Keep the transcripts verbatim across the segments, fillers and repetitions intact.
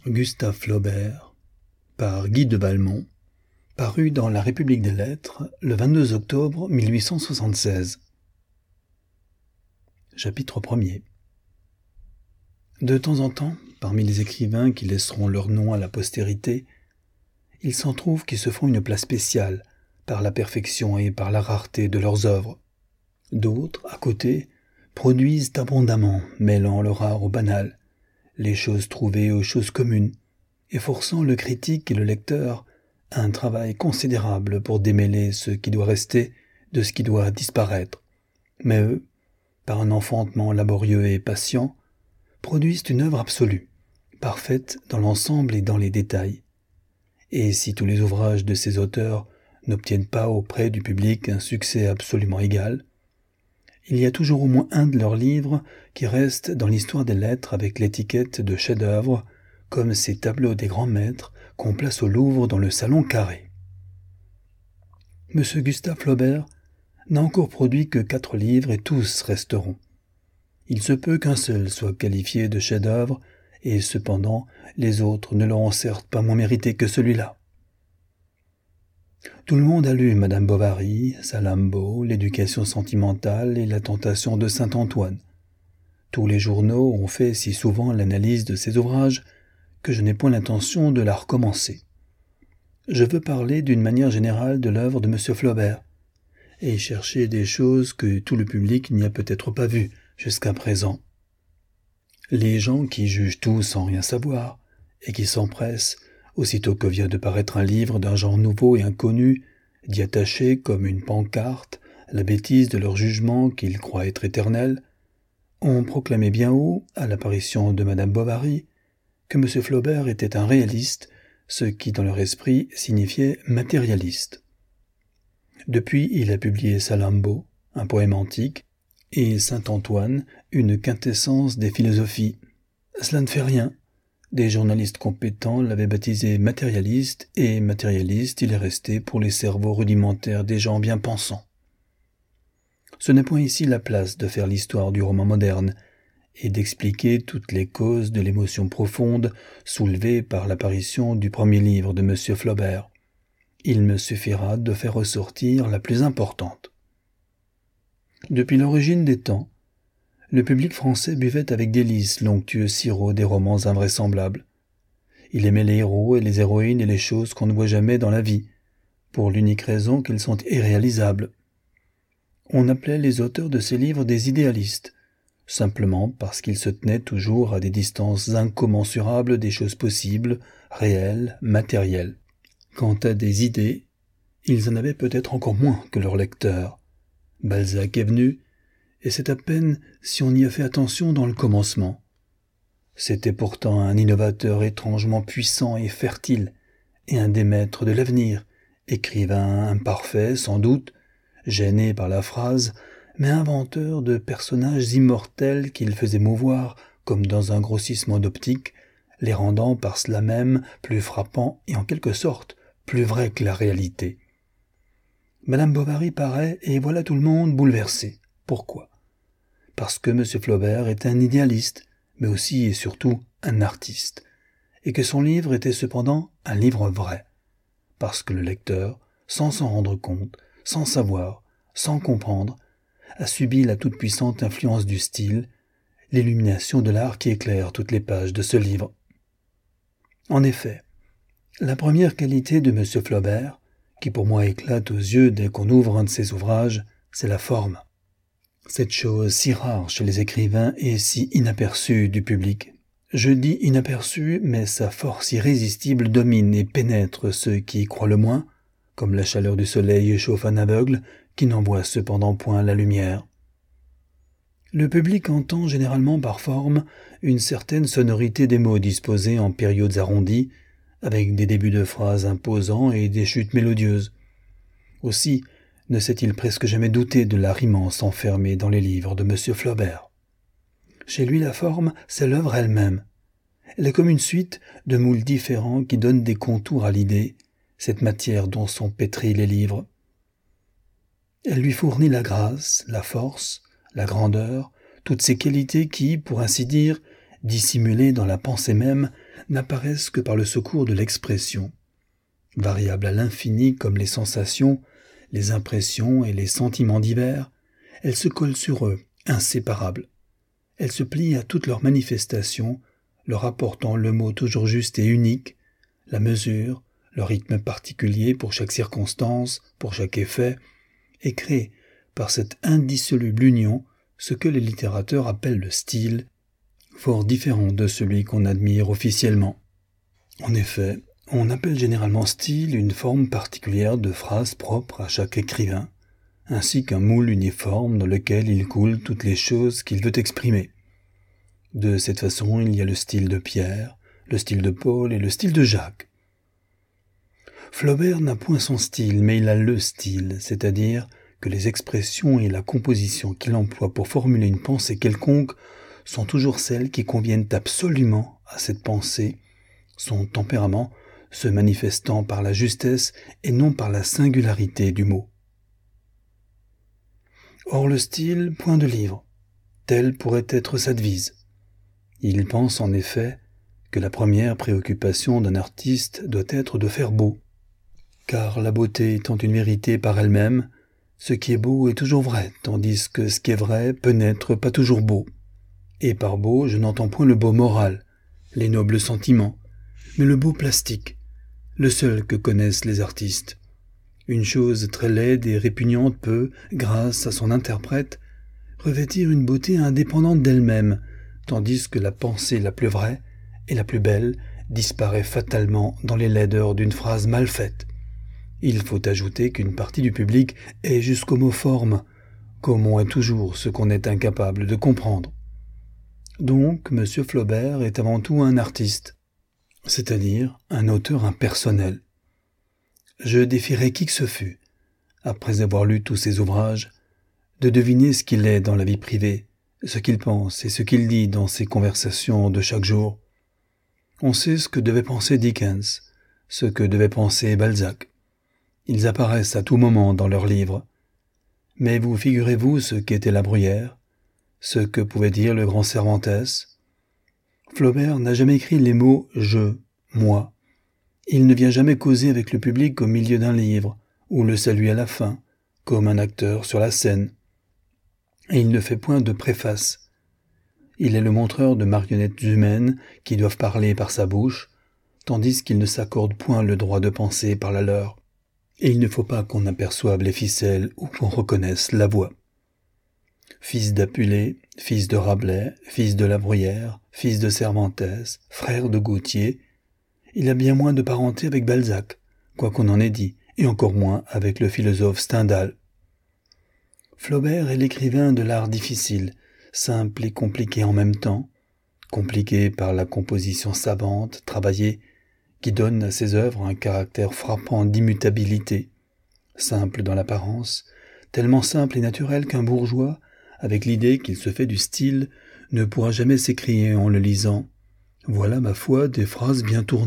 Gustave Flaubert, par Guy de Valmont, paru dans La République des Lettres le vingt-deux octobre mille huit cent soixante-seize. Chapitre premier. De temps en temps, parmi les écrivains qui laisseront leur nom à la postérité, il s'en trouve qui se font une place spéciale par la perfection et par la rareté de leurs œuvres. D'autres, à côté, produisent abondamment, mêlant le rare au banal, les choses trouvées aux choses communes, et forçant le critique et le lecteur à un travail considérable pour démêler ce qui doit rester de ce qui doit disparaître. Mais eux, par un enfantement laborieux et patient, produisent une œuvre absolue, parfaite dans l'ensemble et dans les détails. Et si tous les ouvrages de ces auteurs n'obtiennent pas auprès du public un succès absolument égal, il y a toujours au moins un de leurs livres qui reste dans l'histoire des lettres avec l'étiquette de chef-d'œuvre, comme ces tableaux des grands maîtres qu'on place au Louvre dans le salon carré. Monsieur Gustave Flaubert n'a encore produit que quatre livres et tous resteront. Il se peut qu'un seul soit qualifié de chef-d'œuvre, et cependant les autres ne l'auront certes pas moins mérité que celui-là. Tout le monde a lu Madame Bovary, Salammbô, l'Éducation sentimentale et La tentation de Saint-Antoine. Tous les journaux ont fait si souvent l'analyse de ces ouvrages que je n'ai point l'intention de la recommencer. Je veux parler d'une manière générale de l'œuvre de M. Flaubert, et chercher des choses que tout le public n'y a peut-être pas vues jusqu'à présent. Les gens qui jugent tout sans rien savoir, et qui s'empressent, aussitôt que vient de paraître un livre d'un genre nouveau et inconnu, d'y attacher comme une pancarte la bêtise de leur jugement qu'ils croient être éternel, ont proclamé bien haut, à l'apparition de Madame Bovary, que M. Flaubert était un réaliste, ce qui dans leur esprit signifiait matérialiste. Depuis, il a publié Salammbô, un poème antique, et Saint-Antoine, une quintessence des philosophies. Cela ne fait rien. Des journalistes compétents l'avaient baptisé matérialiste, et matérialiste il est resté pour les cerveaux rudimentaires des gens bien pensants. Ce n'est point ici la place de faire l'histoire du roman moderne, et d'expliquer toutes les causes de l'émotion profonde soulevée par l'apparition du premier livre de M. Flaubert. Il me suffira de faire ressortir la plus importante. Depuis l'origine des temps, le public français buvait avec délice l'onctueux sirop des romans invraisemblables. Il aimait les héros et les héroïnes et les choses qu'on ne voit jamais dans la vie, pour l'unique raison qu'ils sont irréalisables. On appelait les auteurs de ces livres des idéalistes, simplement parce qu'ils se tenaient toujours à des distances incommensurables des choses possibles, réelles, matérielles. Quant à des idées, ils en avaient peut-être encore moins que leurs lecteurs. Balzac est venu, et c'est à peine si on y a fait attention dans le commencement. C'était pourtant un innovateur étrangement puissant et fertile, et un des maîtres de l'avenir, écrivain imparfait sans doute, gêné par la phrase, mais inventeur de personnages immortels qu'il faisait mouvoir comme dans un grossissement d'optique, les rendant par cela même plus frappants et en quelque sorte plus vrais que la réalité. Madame Bovary paraît, et voilà tout le monde bouleversé. Pourquoi ? Parce que M. Flaubert est un idéaliste, mais aussi et surtout un artiste, et que son livre était cependant un livre vrai, parce que le lecteur, sans s'en rendre compte, sans savoir, sans comprendre, a subi la toute-puissante influence du style, l'illumination de l'art qui éclaire toutes les pages de ce livre. En effet, la première qualité de M. Flaubert, qui pour moi éclate aux yeux dès qu'on ouvre un de ses ouvrages, c'est la forme. Cette chose si rare chez les écrivains et si inaperçue du public. Je dis inaperçue, mais sa force irrésistible domine et pénètre ceux qui y croient le moins, comme la chaleur du soleil chauffe un aveugle qui n'en voit cependant point la lumière. Le public entend généralement par forme une certaine sonorité des mots disposés en périodes arrondies, avec des débuts de phrases imposants et des chutes mélodieuses. Aussi, ne s'est-il presque jamais douté de l'art immense enfermé dans les livres de M. Flaubert. Chez lui, la forme, c'est l'œuvre elle-même. Elle est comme une suite de moules différents qui donnent des contours à l'idée, cette matière dont sont pétris les livres. Elle lui fournit la grâce, la force, la grandeur, toutes ces qualités qui, pour ainsi dire, dissimulées dans la pensée même, n'apparaissent que par le secours de l'expression. Variables à l'infini comme les sensations, les impressions et les sentiments divers, elles se collent sur eux, inséparables. Elles se plient à toutes leurs manifestations, leur apportant le mot toujours juste et unique, la mesure, le rythme particulier pour chaque circonstance, pour chaque effet, et créent, par cette indissoluble union, ce que les littérateurs appellent le style, fort différent de celui qu'on admire officiellement. En effet, on appelle généralement style une forme particulière de phrase propre à chaque écrivain, ainsi qu'un moule uniforme dans lequel il coule toutes les choses qu'il veut exprimer. De cette façon, il y a le style de Pierre, le style de Paul et le style de Jacques. Flaubert n'a point son style, mais il a le style, c'est-à-dire que les expressions et la composition qu'il emploie pour formuler une pensée quelconque sont toujours celles qui conviennent absolument à cette pensée, son tempérament se manifestant par la justesse et non par la singularité du mot. Or le style, point de livre, telle pourrait être sa devise. Il pense en effet que la première préoccupation d'un artiste doit être de faire beau, car la beauté étant une vérité par elle-même, ce qui est beau est toujours vrai, tandis que ce qui est vrai peut n'être pas toujours beau. Et par beau, je n'entends point le beau moral, les nobles sentiments, mais le beau plastique, le seul que connaissent les artistes. Une chose très laide et répugnante peut, grâce à son interprète, revêtir une beauté indépendante d'elle-même, tandis que la pensée la plus vraie et la plus belle disparaît fatalement dans les laideurs d'une phrase mal faite. Il faut ajouter qu'une partie du public est jusqu'au mot forme, comme on est toujours ce qu'on est incapable de comprendre. Donc, M. Flaubert est avant tout un artiste, c'est-à-dire un auteur impersonnel. Je défierais qui que ce fût, après avoir lu tous ses ouvrages, de deviner ce qu'il est dans la vie privée, ce qu'il pense et ce qu'il dit dans ses conversations de chaque jour. On sait ce que devait penser Dickens, ce que devait penser Balzac. Ils apparaissent à tout moment dans leurs livres. Mais vous figurez-vous ce qu'était La Bruyère, ce que pouvait dire le grand Cervantes? Flaubert n'a jamais écrit les mots « je »,« moi ». Il ne vient jamais causer avec le public au milieu d'un livre, ou le saluer à la fin, comme un acteur sur la scène. Et il ne fait point de préface. Il est le montreur de marionnettes humaines qui doivent parler par sa bouche, tandis qu'il ne s'accorde point le droit de penser par la leur. Et il ne faut pas qu'on aperçoive les ficelles ou qu'on reconnaisse la voix. Fils d'Apulée, fils de Rabelais, fils de La Bruyère, fils de Cervantes, frère de Gautier, il a bien moins de parenté avec Balzac, quoi qu'on en ait dit, et encore moins avec le philosophe Stendhal. Flaubert est l'écrivain de l'art difficile, simple et compliqué en même temps, compliqué par la composition savante, travaillée, qui donne à ses œuvres un caractère frappant d'immutabilité, simple dans l'apparence, tellement simple et naturel qu'un bourgeois, avec l'idée qu'il se fait du style, ne pourra jamais s'écrier en le lisant « Voilà, ma foi, des phrases bien tournées ».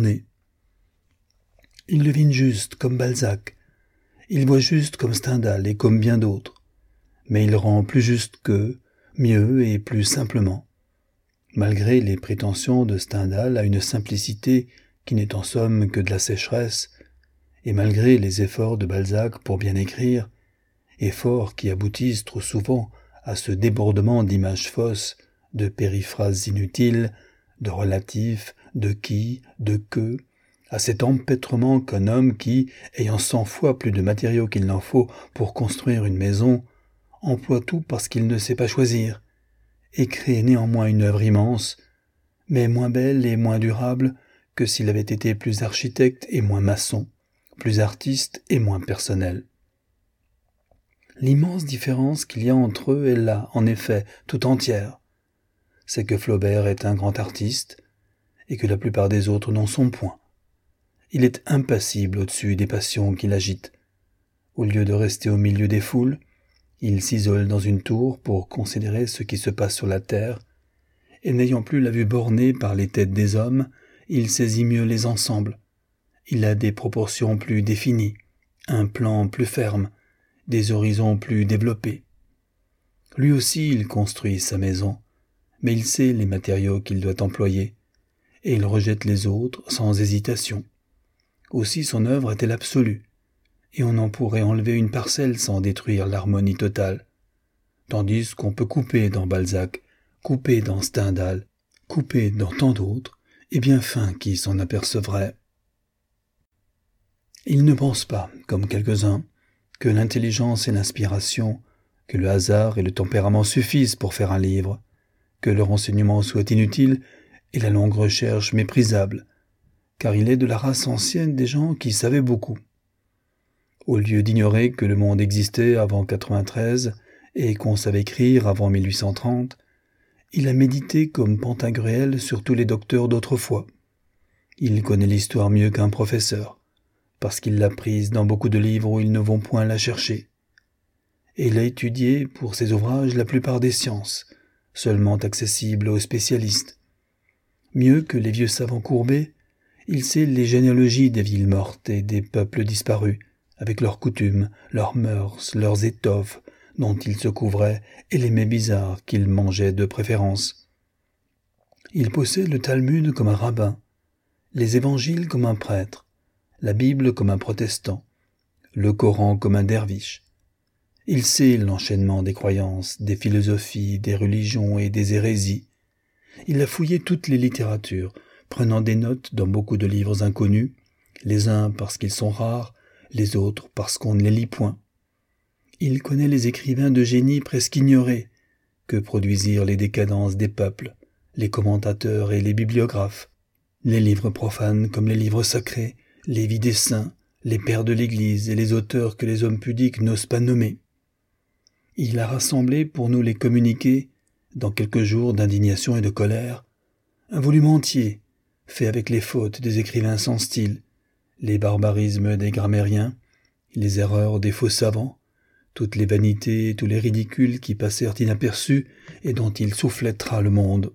Il devine juste comme Balzac, il voit juste comme Stendhal et comme bien d'autres, mais il rend plus juste qu'eux, mieux et plus simplement. Malgré les prétentions de Stendhal à une simplicité qui n'est en somme que de la sécheresse, et malgré les efforts de Balzac pour bien écrire, efforts qui aboutissent trop souvent à ce débordement d'images fausses, de périphrases inutiles, de relatifs, de qui, de que, à cet empêtrement qu'un homme qui, ayant cent fois plus de matériaux qu'il n'en faut pour construire une maison, emploie tout parce qu'il ne sait pas choisir, et crée néanmoins une œuvre immense, mais moins belle et moins durable que s'il avait été plus architecte et moins maçon, plus artiste et moins personnel. L'immense différence qu'il y a entre eux est là, en effet, tout entière. C'est que Flaubert est un grand artiste, et que la plupart des autres n'en sont point. Il est impassible au-dessus des passions qui l'agitent. Au lieu de rester au milieu des foules, il s'isole dans une tour pour considérer ce qui se passe sur la terre, et n'ayant plus la vue bornée par les têtes des hommes, il saisit mieux les ensembles. Il a des proportions plus définies, un plan plus ferme, des horizons plus développés. Lui aussi il construit sa maison, mais il sait les matériaux qu'il doit employer, et il rejette les autres sans hésitation. Aussi son œuvre est-elle absolue, et on en pourrait enlever une parcelle sans détruire l'harmonie totale, tandis qu'on peut couper dans Balzac, couper dans Stendhal, couper dans tant d'autres, et bien fin qui s'en apercevrait. Il ne pense pas, comme quelques-uns, que l'intelligence et l'inspiration, que le hasard et le tempérament suffisent pour faire un livre, que le renseignement soit inutile et la longue recherche méprisable, car il est de la race ancienne des gens qui savaient beaucoup. Au lieu d'ignorer que le monde existait avant quatre-vingt-treize et qu'on savait écrire avant mille huit cent trente, il a médité comme Pantagruel sur tous les docteurs d'autrefois. Il connaît l'histoire mieux qu'un professeur, parce qu'il l'a prise dans beaucoup de livres où ils ne vont point la chercher. Et il a étudié pour ses ouvrages la plupart des sciences, seulement accessibles aux spécialistes. Mieux que les vieux savants courbés, il sait les généalogies des villes mortes et des peuples disparus, avec leurs coutumes, leurs mœurs, leurs étoffes, dont ils se couvraient, et les mets bizarres qu'ils mangeaient de préférence. Il possède le Talmud comme un rabbin, les évangiles comme un prêtre, la Bible comme un protestant, le Coran comme un derviche. Il sait l'enchaînement des croyances, des philosophies, des religions et des hérésies. Il a fouillé toutes les littératures, prenant des notes dans beaucoup de livres inconnus, les uns parce qu'ils sont rares, les autres parce qu'on ne les lit point. Il connaît les écrivains de génie presque ignorés, que produisirent les décadences des peuples, les commentateurs et les bibliographes, les livres profanes comme les livres sacrés, les vies des saints, les pères de l'Église et les auteurs que les hommes pudiques n'osent pas nommer. Il a rassemblé pour nous les communiquer, dans quelques jours d'indignation et de colère, un volume entier, fait avec les fautes des écrivains sans style, les barbarismes des grammairiens, les erreurs des faux savants, toutes les vanités et tous les ridicules qui passèrent inaperçus et dont il soufflettera le monde.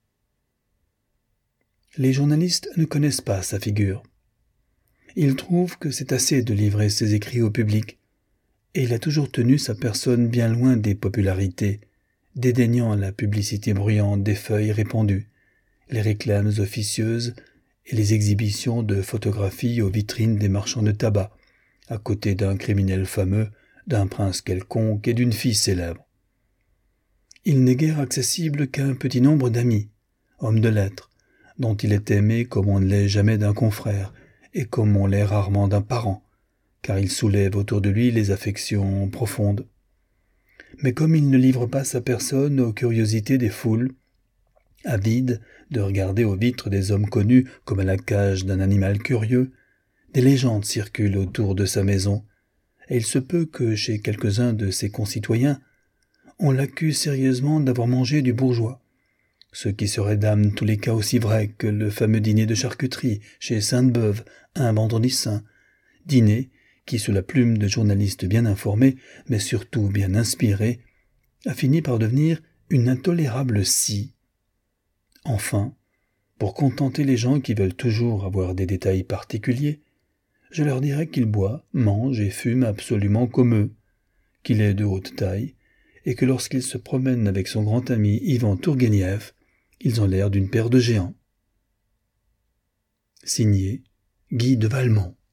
Les journalistes ne connaissent pas sa figure. Ils trouvent que c'est assez de livrer ses écrits au public, et il a toujours tenu sa personne bien loin des popularités, dédaignant la publicité bruyante des feuilles répandues, les réclames officieuses et les exhibitions de photographies aux vitrines des marchands de tabac, à côté d'un criminel fameux, d'un prince quelconque et d'une fille célèbre. Il n'est guère accessible qu'à un petit nombre d'amis, hommes de lettres, dont il est aimé comme on ne l'est jamais d'un confrère et comme on l'est rarement d'un parent, car il soulève autour de lui les affections profondes. Mais comme il ne livre pas sa personne aux curiosités des foules, avide de regarder aux vitres des hommes connus comme à la cage d'un animal curieux, des légendes circulent autour de sa maison, et il se peut que chez quelques-uns de ses concitoyens, on l'accuse sérieusement d'avoir mangé du bourgeois, ce qui serait dans tous les cas aussi vrai que le fameux dîner de charcuterie chez Sainte-Beuve un vendredi saint, dîner qui, sous la plume de journalistes bien informés, mais surtout bien inspirés, a fini par devenir une intolérable scie. Enfin, pour contenter les gens qui veulent toujours avoir des détails particuliers, je leur dirai qu'il boit, mange et fume absolument comme eux, qu'il est de haute taille, et que lorsqu'il se promène avec son grand ami Ivan Tourguenieff, ils ont l'air d'une paire de géants. Signé Guy de Valmont.